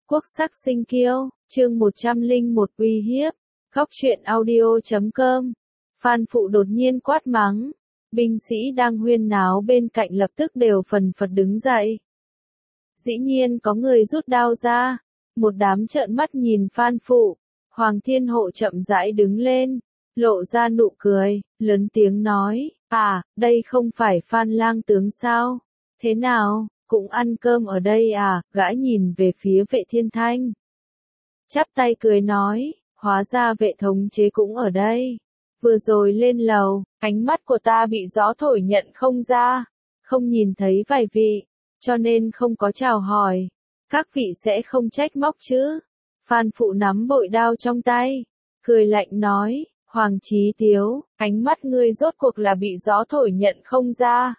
Quốc sắc sinh kiêu, chương 101 uy hiếp, góc truyện audio.com. Phan Phụ đột nhiên quát mắng, binh sĩ đang huyên náo bên cạnh lập tức đều phần phật đứng dậy. Dĩ nhiên có người rút đao ra, một đám trợn mắt nhìn Phan Phụ. Hoàng Thiên Hộ chậm rãi đứng lên, lộ ra nụ cười, lớn tiếng nói, đây không phải Phan lang tướng sao? Thế nào, cũng ăn cơm ở đây à? Gã nhìn về phía Vệ Thiên Thanh. Chắp tay cười nói, hóa ra Vệ thống chế cũng ở đây. Vừa rồi lên lầu, ánh mắt của ta bị gió thổi nhận không ra, không nhìn thấy vài vị, cho nên không có chào hỏi. Các vị sẽ không trách móc chứ? Phan Phụ nắm bội đao trong tay, cười lạnh nói, Hoàng Chí Tiếu, ánh mắt ngươi rốt cuộc là bị gió thổi nhận không ra?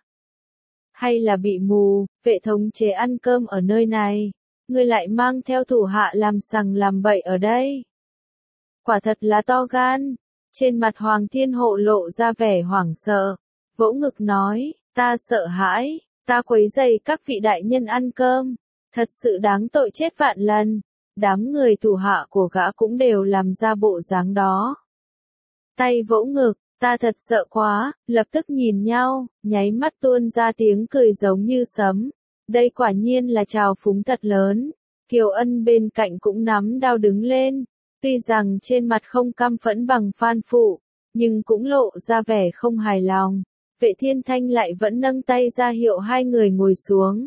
Hay là bị mù? Vệ thống chế ăn cơm ở nơi này, ngươi lại mang theo thủ hạ làm sằng làm bậy ở đây. Quả thật là to gan. Trên mặt Hoàng Thiên Hộ lộ ra vẻ hoảng sợ, vỗ ngực nói, ta sợ hãi, ta quấy rầy các vị đại nhân ăn cơm, thật sự đáng tội chết vạn lần. Đám người thủ hạ của gã cũng đều làm ra bộ dáng đó. Tay vỗ ngực, ta thật sợ quá, lập tức nhìn nhau, nháy mắt tuôn ra tiếng cười giống như sấm. Đây quả nhiên là trào phúng thật lớn. Kiều Ân bên cạnh cũng nắm đao đứng lên, tuy rằng trên mặt không căm phẫn bằng Phan Phụ, nhưng cũng lộ ra vẻ không hài lòng. Vệ Thiên Thanh lại vẫn nâng tay ra hiệu hai người ngồi xuống.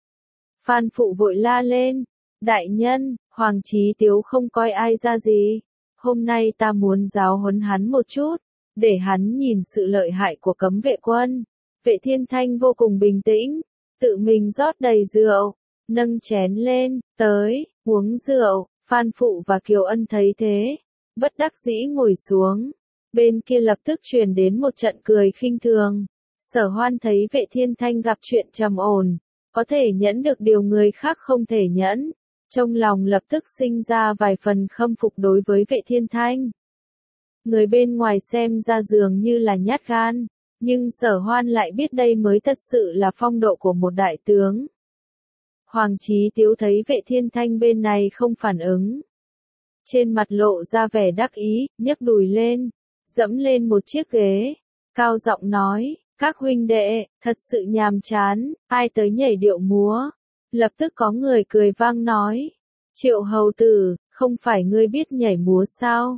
Phan Phụ vội la lên, đại nhân, Hoàng Chí Tiếu không coi ai ra gì, hôm nay ta muốn giáo huấn hắn một chút, để hắn nhìn sự lợi hại của cấm vệ quân. Vệ Thiên Thanh vô cùng bình tĩnh, tự mình rót đầy rượu, nâng chén lên, tới, uống rượu. Phan Phụ và Kiều Ân thấy thế, bất đắc dĩ ngồi xuống. Bên kia lập tức truyền đến một trận cười khinh thường. Sở Hoan thấy Vệ Thiên Thanh gặp chuyện trầm ổn, có thể nhẫn được điều người khác không thể nhẫn, trong lòng lập tức sinh ra vài phần khâm phục đối với Vệ Thiên Thanh. Người bên ngoài xem ra dường như là nhát gan, nhưng Sở Hoan lại biết đây mới thật sự là phong độ của một đại tướng. Hoàng Chí Tiếu thấy Vệ Thiên Thanh bên này không phản ứng, trên mặt lộ ra vẻ đắc ý, nhấc đùi lên, dẫm lên một chiếc ghế, cao giọng nói, các huynh đệ, thật sự nhàm chán, ai tới nhảy điệu múa. Lập tức có người cười vang nói, Triệu hầu tử, không phải ngươi biết nhảy múa sao?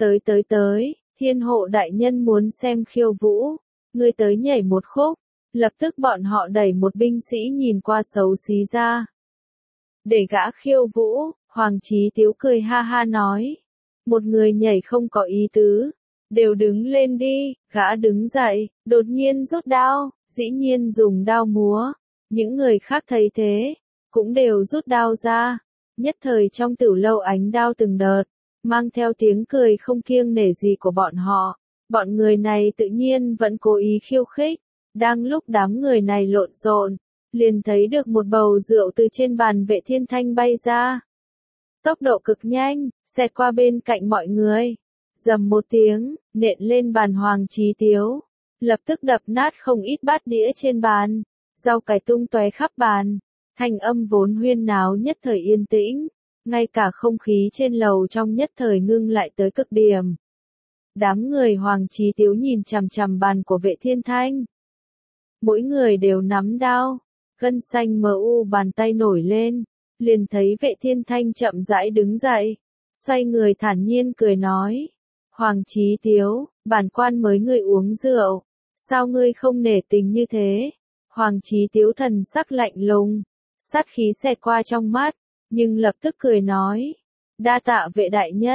Tới, Thiên Hộ đại nhân muốn xem khiêu vũ, ngươi tới nhảy một khúc. Lập tức bọn họ đẩy một binh sĩ nhìn qua xấu xí ra. Để gã khiêu vũ, Hoàng Chí Tiếu cười ha ha nói. Một người nhảy không có ý tứ. Đều đứng lên đi, gã đứng dậy, đột nhiên rút đao, dĩ nhiên dùng đao múa. Những người khác thấy thế, cũng đều rút đao ra. Nhất thời trong tiểu lâu ánh đao từng đợt, mang theo tiếng cười không kiêng nể gì của bọn họ. Bọn người này tự nhiên vẫn cố ý khiêu khích. Đang lúc đám người này lộn xộn, liền thấy được một bầu rượu từ trên bàn Vệ Thiên Thanh bay ra. Tốc độ cực nhanh, xẹt qua bên cạnh mọi người. Rầm một tiếng, nện lên bàn Hoàng Chí Tiếu. Lập tức đập nát không ít bát đĩa trên bàn. Rau cải tung tóe khắp bàn. Thanh âm vốn huyên náo nhất thời yên tĩnh. Ngay cả không khí trên lầu trong nhất thời ngưng lại tới cực điểm. Đám người Hoàng Chí Tiếu nhìn chằm chằm bàn của Vệ Thiên Thanh. Mỗi người đều nắm đao, gân xanh mờ u bàn tay nổi lên, liền thấy Vệ Thiên Thanh chậm rãi đứng dậy, xoay người thản nhiên cười nói, Hoàng Chí Tiếu, bản quan mới ngươi uống rượu, sao ngươi không nể tình như thế? Hoàng Chí Tiếu thần sắc lạnh lùng, sát khí xẹt qua trong mắt, nhưng lập tức cười nói, đa tạ Vệ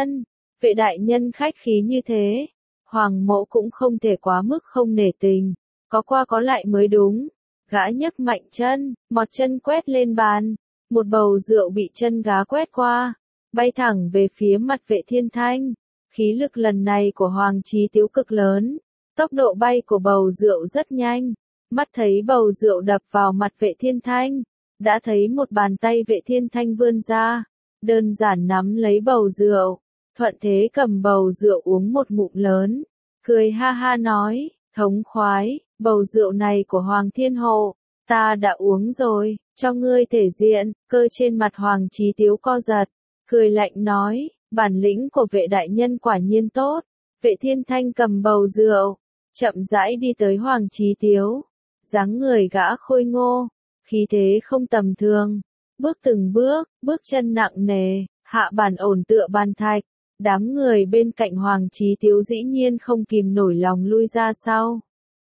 đại nhân khách khí như thế, Hoàng mẫu cũng không thể quá mức không nể tình. Có qua có lại mới đúng. Gã nhấc mạnh chân, mọt chân quét lên bàn. Một bầu rượu bị chân gã quét qua, bay thẳng về phía mặt Vệ Thiên Thanh. Khí lực lần này của Hoàng Chí Tiếu cực lớn. Tốc độ bay của bầu rượu rất nhanh. Mắt thấy bầu rượu đập vào mặt Vệ Thiên Thanh. Đã thấy một bàn tay Vệ Thiên Thanh vươn ra. Đơn giản nắm lấy bầu rượu. Thuận thế cầm bầu rượu uống một ngụm lớn. Cười ha ha nói, thống khoái. Bầu rượu này của Hoàng Thiên Hộ, ta đã uống rồi, cho ngươi thể diện, cơ trên mặt Hoàng Chí Tiếu co giật, cười lạnh nói, bản lĩnh của vệ đại nhân quả nhiên tốt. Vệ Thiên Thanh cầm bầu rượu, chậm rãi đi tới Hoàng Chí Tiếu, dáng người gã khôi ngô, khí thế không tầm thường, bước từng bước, bước chân nặng nề, hạ bàn ổn tựa bàn thạch. Đám người bên cạnh Hoàng Chí Tiếu dĩ nhiên không kìm nổi lòng lui ra sau.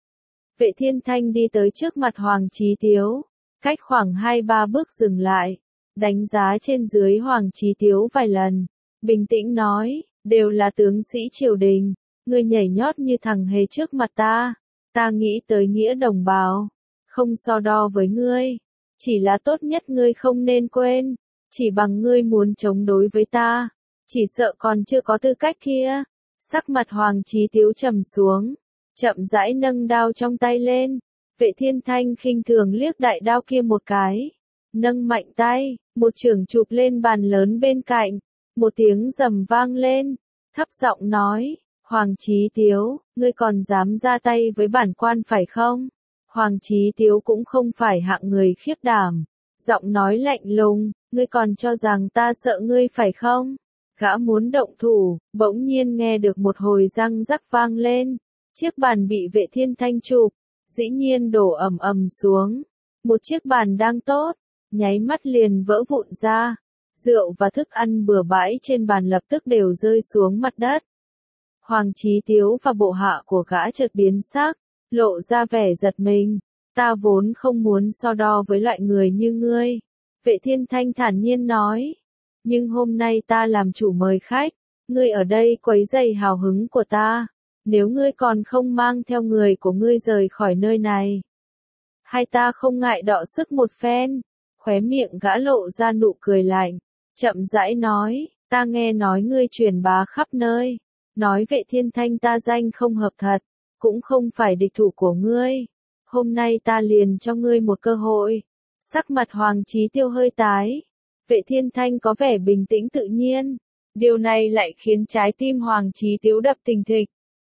Vệ Thiên Thanh đi tới trước mặt Hoàng Chí Tiếu, cách khoảng 2-3 bước dừng lại, đánh giá trên dưới Hoàng Chí Tiếu vài lần, bình tĩnh nói, đều là tướng sĩ triều đình, ngươi nhảy nhót như thằng hề trước mặt ta nghĩ tới nghĩa đồng bào, không so đo với ngươi, chỉ là tốt nhất ngươi không nên quên, chỉ bằng ngươi muốn chống đối với ta, chỉ sợ còn chưa có tư cách kia. Sắc mặt Hoàng Chí Tiếu trầm xuống, chậm rãi nâng đao trong tay lên, Vệ Thiên Thanh khinh thường liếc đại đao kia một cái, nâng mạnh tay, một chưởng chụp lên bàn lớn bên cạnh, một tiếng rầm vang lên, thấp giọng nói, Hoàng Chí Tiếu, ngươi còn dám ra tay với bản quan phải không? Hoàng Chí Tiếu cũng không phải hạng người khiếp đảm, giọng nói lạnh lùng, ngươi còn cho rằng ta sợ ngươi phải không? Gã muốn động thủ, bỗng nhiên nghe được một hồi răng rắc vang lên, chiếc bàn bị Vệ Thiên Thanh chụp, dĩ nhiên đổ ầm ầm xuống, một chiếc bàn đang tốt, nháy mắt liền vỡ vụn ra, rượu và thức ăn bừa bãi trên bàn lập tức đều rơi xuống mặt đất. Hoàng Chí Tiếu và bộ hạ của gã chợt biến sắc, lộ ra vẻ giật mình, ta vốn không muốn so đo với loại người như ngươi. Vệ Thiên Thanh thản nhiên nói, nhưng hôm nay ta làm chủ mời khách, ngươi ở đây quấy rầy hào hứng của ta, nếu ngươi còn không mang theo người của ngươi rời khỏi nơi này, hay ta không ngại đọ sức một phen. Khóe miệng gã lộ ra nụ cười lạnh, chậm rãi nói, ta nghe nói ngươi truyền bá khắp nơi, nói Vệ Thiên Thanh ta danh không hợp thật, cũng không phải địch thủ của ngươi, hôm nay ta liền cho ngươi một cơ hội. Sắc mặt Hoàng Chí Tiêu hơi tái, Vệ Thiên Thanh có vẻ bình tĩnh tự nhiên, điều này lại khiến trái tim Hoàng Chí Tiếu đập thình thịch.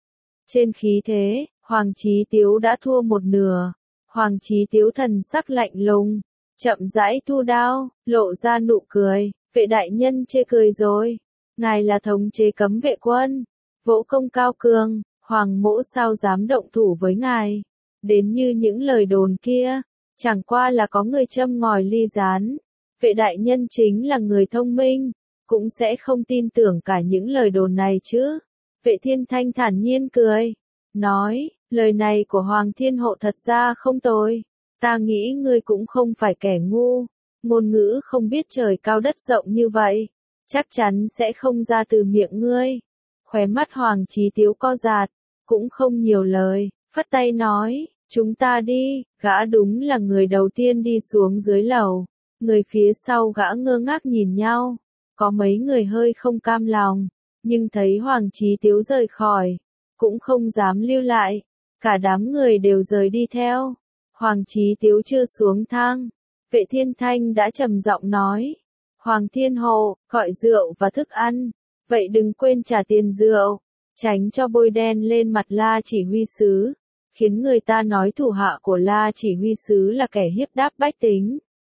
Trên khí thế, Hoàng Chí Tiếu đã thua một nửa, Hoàng Chí Tiếu thần sắc lạnh lùng, chậm rãi thu đao, lộ ra nụ cười, Vệ đại nhân chê cười rồi, ngài là thống chế cấm vệ quân, võ công cao cường, Hoàng mỗ sao dám động thủ với ngài, đến như những lời đồn kia, chẳng qua là có người châm ngòi ly gián, Vệ đại nhân chính là người thông minh, cũng sẽ không tin tưởng cả những lời đồn này chứ. Vệ Thiên Thanh thản nhiên cười, nói, lời này của Hoàng Thiên Hộ thật ra không tồi, ta nghĩ ngươi cũng không phải kẻ ngu, ngôn ngữ không biết trời cao đất rộng như vậy, chắc chắn sẽ không ra từ miệng ngươi. Khóe mắt Hoàng Chí Tiếu co giật, cũng không nhiều lời, phất tay nói, chúng ta đi, gã đúng là người đầu tiên đi xuống dưới lầu, người phía sau gã ngơ ngác nhìn nhau, có mấy người hơi không cam lòng, nhưng thấy Hoàng Chí Tiếu rời khỏi, cũng không dám lưu lại, cả đám người đều rời đi theo. Hoàng Chí Tiếu chưa xuống thang, Vệ Thiên Thanh đã trầm giọng nói, Hoàng Thiên Hộ, gọi rượu và thức ăn, vậy đừng quên trả tiền rượu, tránh cho bôi đen lên mặt La Chỉ Huy Sứ, khiến người ta nói thủ hạ của La Chỉ Huy Sứ là kẻ hiếp đáp bách tính.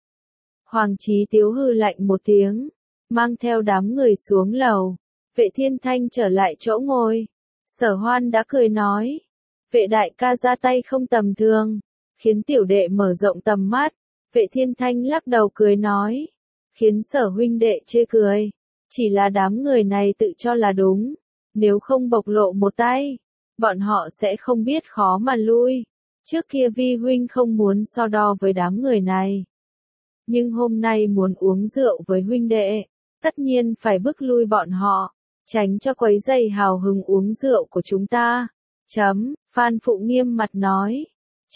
Hoàng Chí Tiếu hừ lạnh một tiếng, mang theo đám người xuống lầu, Vệ Thiên Thanh trở lại chỗ ngồi, Sở Hoan đã cười nói, Vệ đại ca ra tay không tầm thường, khiến tiểu đệ mở rộng tầm mắt. Vệ Thiên Thanh lắc đầu cười nói, khiến Sở huynh đệ chê cười, chỉ là đám người này tự cho là đúng, nếu không bộc lộ một tay, bọn họ sẽ không biết khó mà lui. Trước kia Vi huynh không muốn so đo với đám người này, nhưng hôm nay muốn uống rượu với huynh đệ, tất nhiên phải bức lui bọn họ, tránh cho quấy rầy hào hứng uống rượu của chúng ta. Phan Phụ nghiêm mặt nói.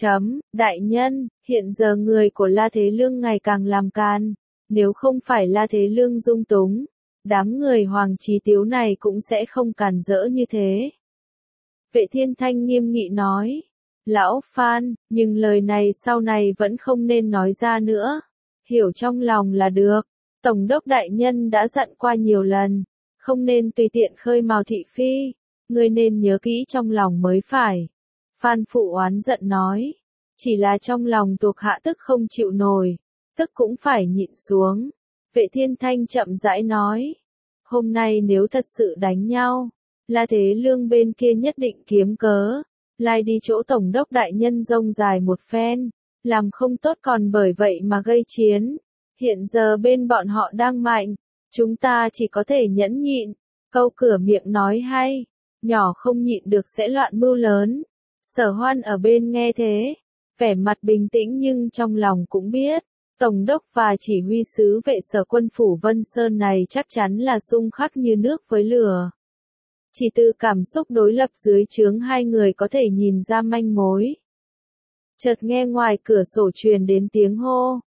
Đại nhân, hiện giờ người của La Thế Lương ngày càng làm can, nếu không phải La Thế Lương dung túng, đám người Hoàng Chí Tiếu này cũng sẽ không càn rỡ như thế. Vệ Thiên Thanh nghiêm nghị nói, lão Phan, nhưng lời này sau này vẫn không nên nói ra nữa, hiểu trong lòng là được, Tổng đốc đại nhân đã dặn qua nhiều lần, không nên tùy tiện khơi mào thị phi, ngươi nên nhớ kỹ trong lòng mới phải. Phan Phụ oán giận nói, chỉ là trong lòng thuộc hạ tức không chịu nổi, tức cũng phải nhịn xuống. Vệ Thiên Thanh chậm rãi nói, hôm nay nếu thật sự đánh nhau, La Thế Lương bên kia nhất định kiếm cớ, lai đi chỗ tổng đốc đại nhân rông dài một phen, làm không tốt còn bởi vậy mà gây chiến. Hiện giờ bên bọn họ đang mạnh, chúng ta chỉ có thể nhẫn nhịn. Câu cửa miệng nói hay, nhỏ không nhịn được sẽ loạn mưu lớn. Sở Hoan ở bên nghe thế, vẻ mặt bình tĩnh nhưng trong lòng cũng biết, tổng đốc và chỉ huy sứ vệ sở quân phủ Vân Sơn này chắc chắn là xung khắc như nước với lửa. Chỉ từ cảm xúc đối lập dưới trướng hai người có thể nhìn ra manh mối. Chợt nghe ngoài cửa sổ truyền đến tiếng hô,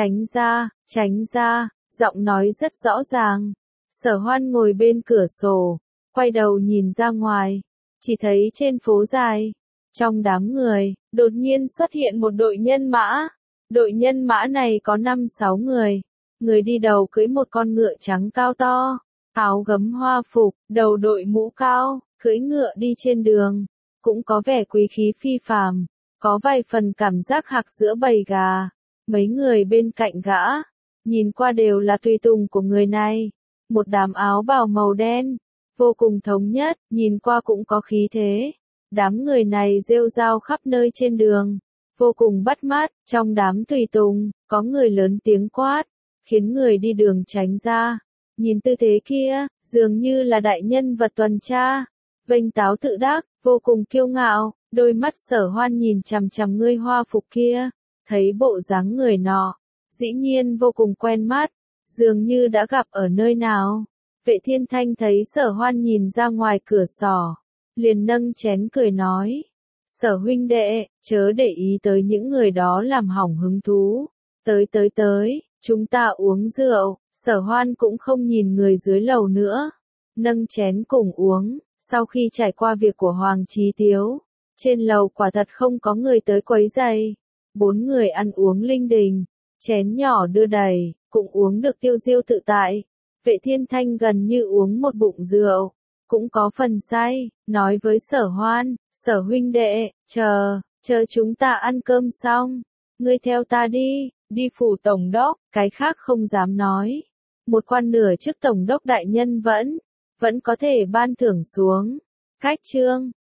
tránh ra, giọng nói rất rõ ràng. Sở Hoan ngồi bên cửa sổ, quay đầu nhìn ra ngoài, chỉ thấy trên phố dài, trong đám người, đột nhiên xuất hiện một đội nhân mã. Đội nhân mã này có 5-6 người, người đi đầu cưỡi một con ngựa trắng cao to, áo gấm hoa phục, đầu đội mũ cao, cưỡi ngựa đi trên đường, cũng có vẻ quý khí phi phàm, có vài phần cảm giác hạc giữa bầy gà. Mấy người bên cạnh gã, nhìn qua đều là tùy tùng của người này, một đám áo bào màu đen, vô cùng thống nhất, nhìn qua cũng có khí thế. Đám người này rêu rao khắp nơi trên đường, vô cùng bắt mắt. Trong đám tùy tùng, có người lớn tiếng quát, khiến người đi đường tránh ra. Nhìn tư thế kia, dường như là đại nhân vật tuần tra, vênh táo tự đắc, vô cùng kiêu ngạo. Đôi mắt Sở Hoan nhìn chằm chằm người hoa phục kia, thấy bộ dáng người nọ, dĩ nhiên vô cùng quen mắt, dường như đã gặp ở nơi nào. Vệ Thiên Thanh thấy Sở Hoan nhìn ra ngoài cửa sổ, liền nâng chén cười nói, Sở huynh đệ, chớ để ý tới những người đó làm hỏng hứng thú. Tới, chúng ta uống rượu. Sở Hoan cũng không nhìn người dưới lầu nữa, nâng chén cùng uống. Sau khi trải qua việc của Hoàng Chí Tiếu, trên lầu quả thật không có người tới quấy rầy. 4 người ăn uống linh đình, chén nhỏ đưa đầy, cũng uống được tiêu diêu tự tại. Vệ Thiên Thanh gần như uống một bụng rượu, cũng có phần say, nói với Sở Hoan, Sở huynh đệ, chờ chúng ta ăn cơm xong, ngươi theo ta đi phủ tổng đốc. Cái khác không dám nói, một quan nửa chức tổng đốc đại nhân vẫn có thể ban thưởng xuống. Cách chương